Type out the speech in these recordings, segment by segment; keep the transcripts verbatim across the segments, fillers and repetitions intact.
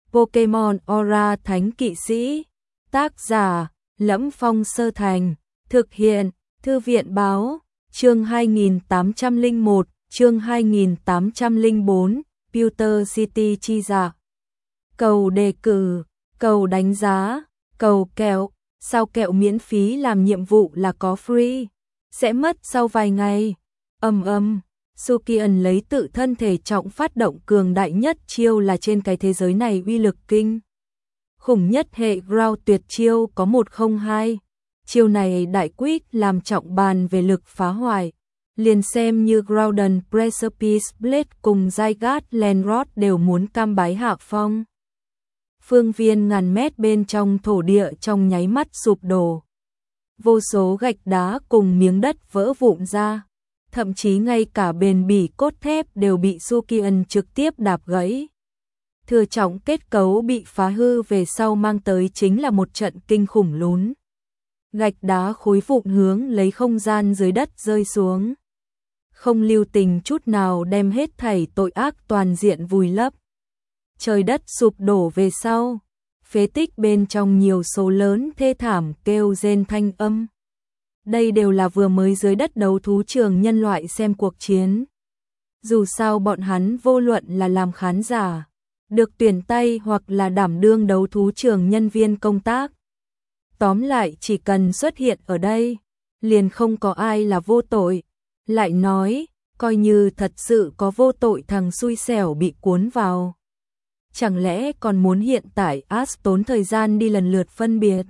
Pokemon Aura Thánh Kỵ Sĩ. Tác giả: Lẫm Phong Sơ Thành. Thực hiện: Thư viện báo. Chương hai nghìn tám trăm lẻ một, chương hai nghìn tám trăm lẻ bốn, Pewter City chi dạ. Cầu đề cử, cầu đánh giá, cầu kẹo. Sao kẹo miễn phí làm nhiệm vụ là có free, sẽ mất sau vài ngày. Ầm ầm, Sukian lấy tự thân thể trọng phát động cường đại nhất chiêu là trên cái thế giới này uy lực kinh khủng nhất hệ Ground tuyệt chiêu có một không hai. Chiêu này đại quyết làm trọng bàn về lực phá hoại, liền xem như Groudon Precipice Blade cùng Zygarde Landrod đều muốn cam bái hạ phong. Phương viên ngàn mét bên trong thổ địa trong nháy mắt sụp đổ. Vô số gạch đá cùng miếng đất vỡ vụn ra, thậm chí ngay cả bền bỉ cốt thép đều bị Sukian trực tiếp đạp gãy. Thừa trọng kết cấu bị phá hư về sau mang tới chính là một trận kinh khủng lún. Gạch đá khối vụn hướng lấy không gian dưới đất rơi xuống, không lưu tình chút nào đem hết thảy tội ác toàn diện vùi lấp. Trời đất sụp đổ về sau, phế tích bên trong nhiều số lớn thê thảm kêu rên thanh âm. Đây đều là vừa mới dưới đất đấu thú trường nhân loại xem cuộc chiến. Dù sao bọn hắn vô luận là làm khán giả, được tuyển tay hoặc là đảm đương đấu thú trường nhân viên công tác. Tóm lại chỉ cần xuất hiện ở đây, liền không có ai là vô tội. Lại nói, coi như thật sự có vô tội thằng xui xẻo bị cuốn vào, chẳng lẽ còn muốn hiện tại Ash tốn thời gian đi lần lượt phân biệt,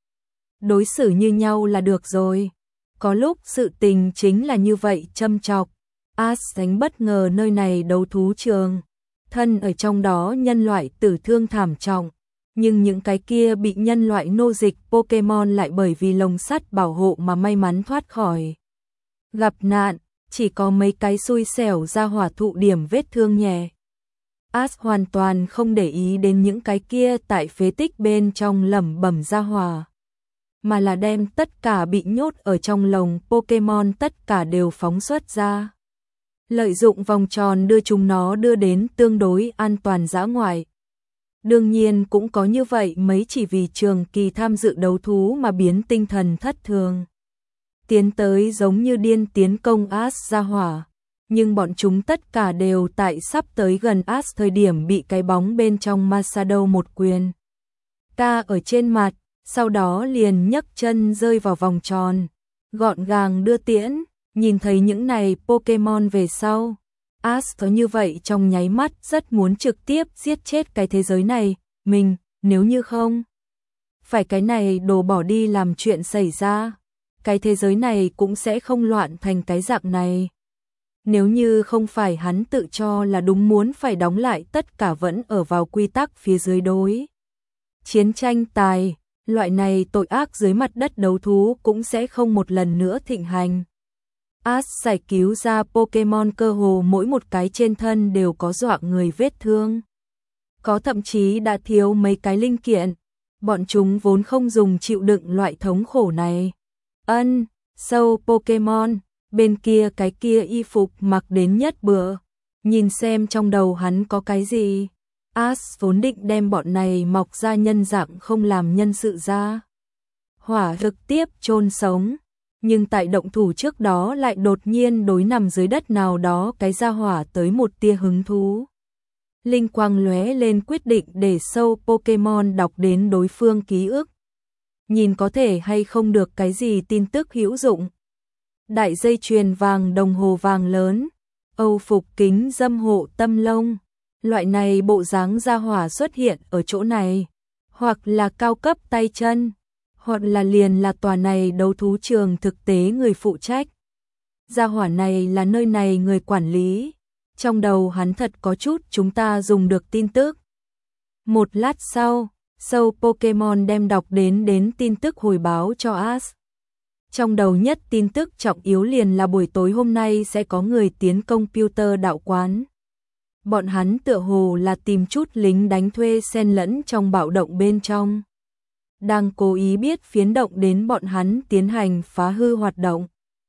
đối xử như nhau là được rồi. Có lúc sự tình chính là như vậy châm chọc. Ash đánh bất ngờ nơi này đấu thú trường, thân ở trong đó nhân loại tử thương thảm trọng, nhưng những cái kia bị nhân loại nô dịch Pokemon lại bởi vì lồng sắt bảo hộ mà may mắn thoát khỏi gặp nạn, chỉ có mấy cái xui xẻo ra hỏa thụ điểm vết thương nhẹ. Ash hoàn toàn không để ý đến những cái kia tại phế tích bên trong lẩm bẩm ra hỏa, mà là đem tất cả bị nhốt ở trong lồng Pokemon tất cả đều phóng xuất ra. Lợi dụng vòng tròn đưa chúng nó đưa đến tương đối an toàn dã ngoại. Đương nhiên cũng có như vậy mấy chỉ vì trường kỳ tham dự đấu thú mà biến tinh thần thất thường, tiến tới giống như điên tiến công Ash ra hỏa. Nhưng bọn chúng tất cả đều tại sắp tới gần Ash thời điểm bị cái bóng bên trong Masato một quyền ca ở trên mặt, sau đó liền nhấc chân rơi vào vòng tròn, gọn gàng đưa tiễn. Nhìn thấy những này Pokemon về sau, Ash có như vậy trong nháy mắt rất muốn trực tiếp giết chết cái thế giới này. Mình, nếu như không phải cái này đồ bỏ đi làm chuyện xảy ra, cái thế giới này cũng sẽ không loạn thành cái dạng này. Nếu như không phải hắn tự cho là đúng muốn phải đóng lại tất cả vẫn ở vào quy tắc phía dưới đối chiến tranh tài, loại này tội ác dưới mặt đất đấu thú cũng sẽ không một lần nữa thịnh hành. Ash giải cứu ra Pokemon cơ hồ mỗi một cái trên thân đều có dọa người vết thương, có thậm chí đã thiếu mấy cái linh kiện. Bọn chúng vốn không dùng chịu đựng loại thống khổ này. Ân, sâu Pokemon, bên kia cái kia y phục mặc đến nhất bữa, nhìn xem trong đầu hắn có cái gì. Ash vốn định đem bọn này mọc ra nhân dạng không làm nhân sự ra hỏa trực tiếp chôn sống, nhưng tại động thủ trước đó lại đột nhiên đối nằm dưới đất nào đó cái ra hỏa tới một tia hứng thú. Linh quang lóe lên quyết định để sâu Pokemon đọc đến đối phương ký ức, nhìn có thể hay không được cái gì tin tức hữu dụng. Đại dây chuyền vàng đồng hồ vàng lớn, Âu phục kính dâm hộ tâm lông, loại này bộ dáng ra hỏa xuất hiện ở chỗ này, hoặc là cao cấp tay chân, hoặc là liền là tòa này đấu thú trường thực tế người phụ trách. Gia hỏa này là nơi này người quản lý. Trong đầu hắn thật có chút chúng ta dùng được tin tức. Một lát sau, sâu Pokemon đem đọc đến đến tin tức hồi báo cho Ash. Trong đầu nhất tin tức trọng yếu liền là buổi tối hôm nay sẽ có người tiến công Pewter đạo quán. Bọn hắn tựa hồ là tìm chút lính đánh thuê xen lẫn trong bạo động bên trong, đang cố ý biết phiến động đến bọn hắn tiến hành phá hư hoạt động.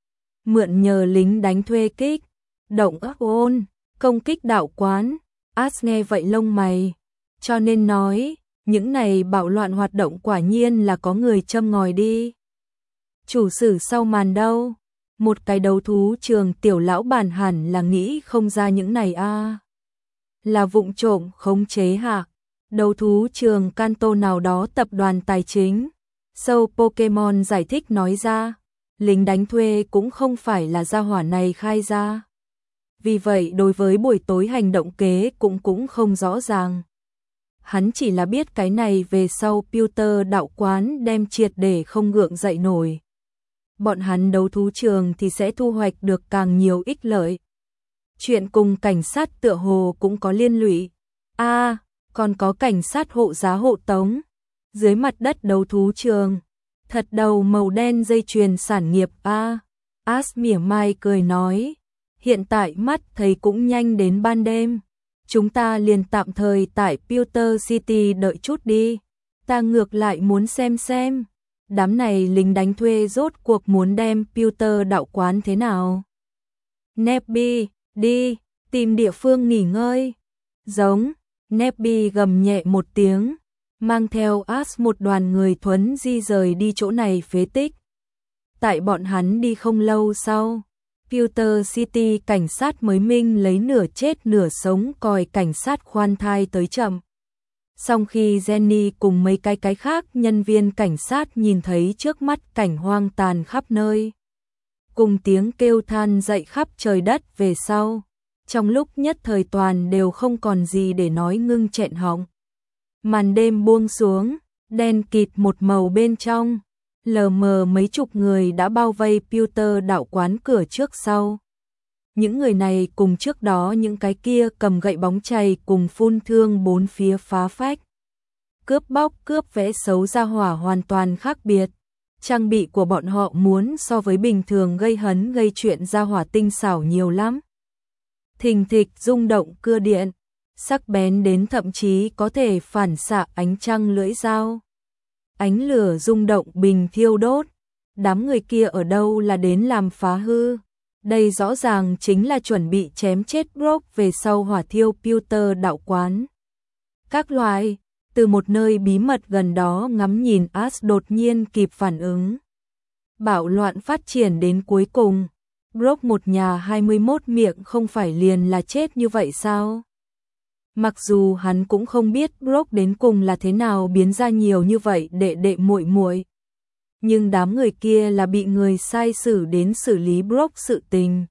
Mượn nhờ lính đánh thuê kích động ác ôn công kích đạo quán. Ash nghe vậy lông mày Cho nên nói, những này bạo loạn hoạt động quả nhiên là có người châm ngòi đi. Chủ sử sau màn đâu? Một cái đấu thú trường tiểu lão bản hẳn là nghĩ không ra những này a. À. Là vụng trộm khống chế hả? Đấu thú trường Kanto nào đó tập đoàn tài chính. Show Pokemon giải thích nói ra, lính đánh thuê cũng không phải là gia hỏa này khai ra. Vì vậy đối với buổi tối hành động kế cũng cũng không rõ ràng. Hắn chỉ là biết cái này về sau Pewter đạo quán đem triệt để không gượng dậy nổi. Bọn hắn đấu thú trường thì sẽ thu hoạch được càng nhiều ích lợi. Chuyện cùng cảnh sát tựa hồ cũng có liên lụy. A, à, còn có cảnh sát hộ giá hộ tống. Dưới mặt đất đấu thú trường. Thật đầu màu đen dây chuyền sản nghiệp a. À. As mỉa mai cười nói. Hiện tại mắt thấy cũng nhanh đến ban đêm. Chúng ta liền tạm thời tại Pewter City đợi chút đi. Ta ngược lại muốn xem xem. Đám này lính đánh thuê rốt cuộc muốn đem Pewter đạo quán thế nào. Nebby, đi, tìm địa phương nghỉ ngơi. Giống, Nebby gầm nhẹ một tiếng, mang theo As một đoàn người thuấn di rời đi chỗ này phế tích. Tại bọn hắn đi không lâu sau, Pewter City cảnh sát mới minh lấy nửa chết nửa sống còi cảnh sát khoan thai tới chậm. Sau khi Jenny cùng mấy cái cái khác nhân viên cảnh sát nhìn thấy trước mắt cảnh hoang tàn khắp nơi, cùng tiếng kêu than dậy khắp trời đất về sau, trong lúc nhất thời toàn đều không còn gì để nói ngưng nghẹn họng. Màn đêm buông xuống, đen kịt một màu bên trong, lờ mờ mấy chục người đã bao vây Pewter đạo quán cửa trước sau. Những người này cùng trước đó những cái kia cầm gậy bóng chày cùng phun thương bốn phía phá phách. Cướp bóc cướp vẽ xấu ra hỏa hoàn toàn khác biệt. Trang bị của bọn họ muốn so với bình thường gây hấn gây chuyện ra hỏa tinh xảo nhiều lắm. Thình thịch rung động cưa điện, sắc bén đến thậm chí có thể phản xạ ánh trăng lưỡi dao. Ánh lửa rung động bình thiêu đốt. Đám người kia ở đâu là đến làm phá hư? Đây rõ ràng chính là chuẩn bị chém chết Brock về sau hỏa thiêu Pewter đạo quán. Các loài, từ một nơi bí mật gần đó ngắm nhìn As đột nhiên kịp phản ứng. Bạo loạn phát triển đến cuối cùng. Brock một nhà hai mươi mốt miệng không phải liền là chết như vậy sao? Mặc dù hắn cũng không biết Brock đến cùng là thế nào biến ra nhiều như vậy đệ đệ muội muội. Nhưng đám người kia là bị người sai xử đến xử lý Brock sự tình.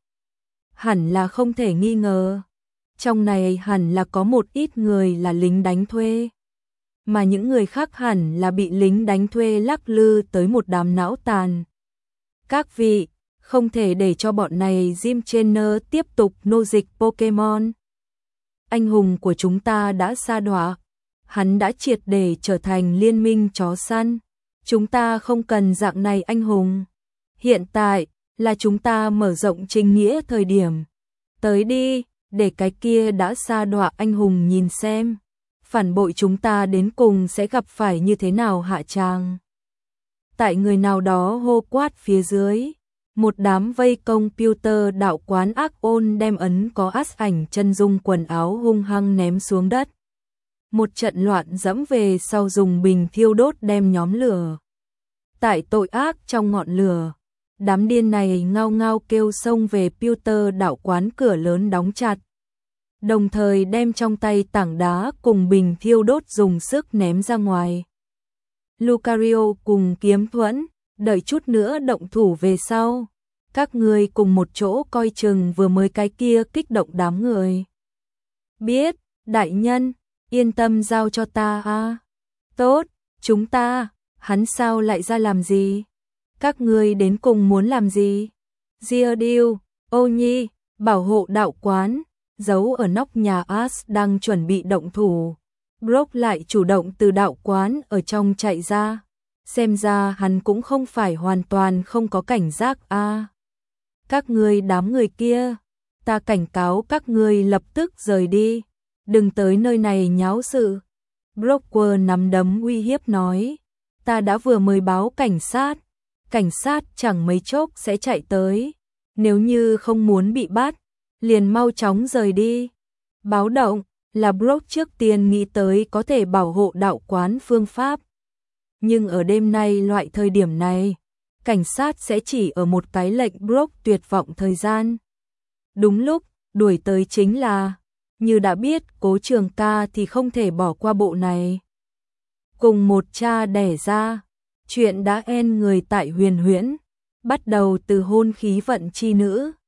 Hẳn là không thể nghi ngờ. Trong này hẳn là có một ít người là lính đánh thuê. Mà những người khác hẳn là bị lính đánh thuê lắc lư tới một đám não tàn. Các vị, không thể để cho bọn này Jim Trainer tiếp tục nô dịch Pokemon. Anh hùng của chúng ta đã sa đọa. Hắn đã triệt để trở thành liên minh chó săn. Chúng ta không cần dạng này anh hùng. Hiện tại là chúng ta mở rộng chính nghĩa thời điểm. Tới đi, để cái kia đã sa đọa anh hùng nhìn xem. Phản bội chúng ta đến cùng sẽ gặp phải như thế nào hạ tràng. Tại người nào đó hô quát phía dưới. Một đám vây công Pewter đạo quán ác ôn đem ấn có As ảnh chân dung quần áo hung hăng ném xuống đất. Một trận loạn dẫm về sau dùng bình thiêu đốt đem nhóm lửa. Tại tội ác trong ngọn lửa, đám điên này ngao ngao kêu xông về Pewter đạo quán cửa lớn đóng chặt. Đồng thời đem trong tay tảng đá cùng bình thiêu đốt dùng sức ném ra ngoài. Lucario cùng Kiếm Thuẫn, đợi chút nữa động thủ về sau. Các người cùng một chỗ coi chừng vừa mới cái kia kích động đám người. Biết, đại nhân, yên tâm giao cho ta a. Tốt, chúng ta, hắn sao lại ra làm gì? Các người đến cùng muốn làm gì? Giardio, Ô Nhi, bảo hộ đạo quán, giấu ở nóc nhà As đang chuẩn bị động thủ. Brock lại chủ động từ đạo quán ở trong chạy ra. Xem ra hắn cũng không phải hoàn toàn không có cảnh giác a. À, các ngươi đám người kia, ta cảnh cáo các ngươi lập tức rời đi, đừng tới nơi này nháo sự. Brockwer nắm đấm uy hiếp nói, ta đã vừa mới báo cảnh sát, cảnh sát chẳng mấy chốc sẽ chạy tới, nếu như không muốn bị bắt, liền mau chóng rời đi. Báo động, là Brock trước tiên nghĩ tới có thể bảo hộ đạo quán phương pháp. Nhưng ở đêm nay loại thời điểm này, cảnh sát sẽ chỉ ở một cái lệnh Brock tuyệt vọng thời gian. Đúng lúc, đuổi tới chính là, như đã biết Cố Trường Ca thì không thể bỏ qua bộ này. Cùng một cha đẻ ra, chuyện đã en người tại Huyền Huyễn, bắt đầu từ hôn khí vận chi nữ.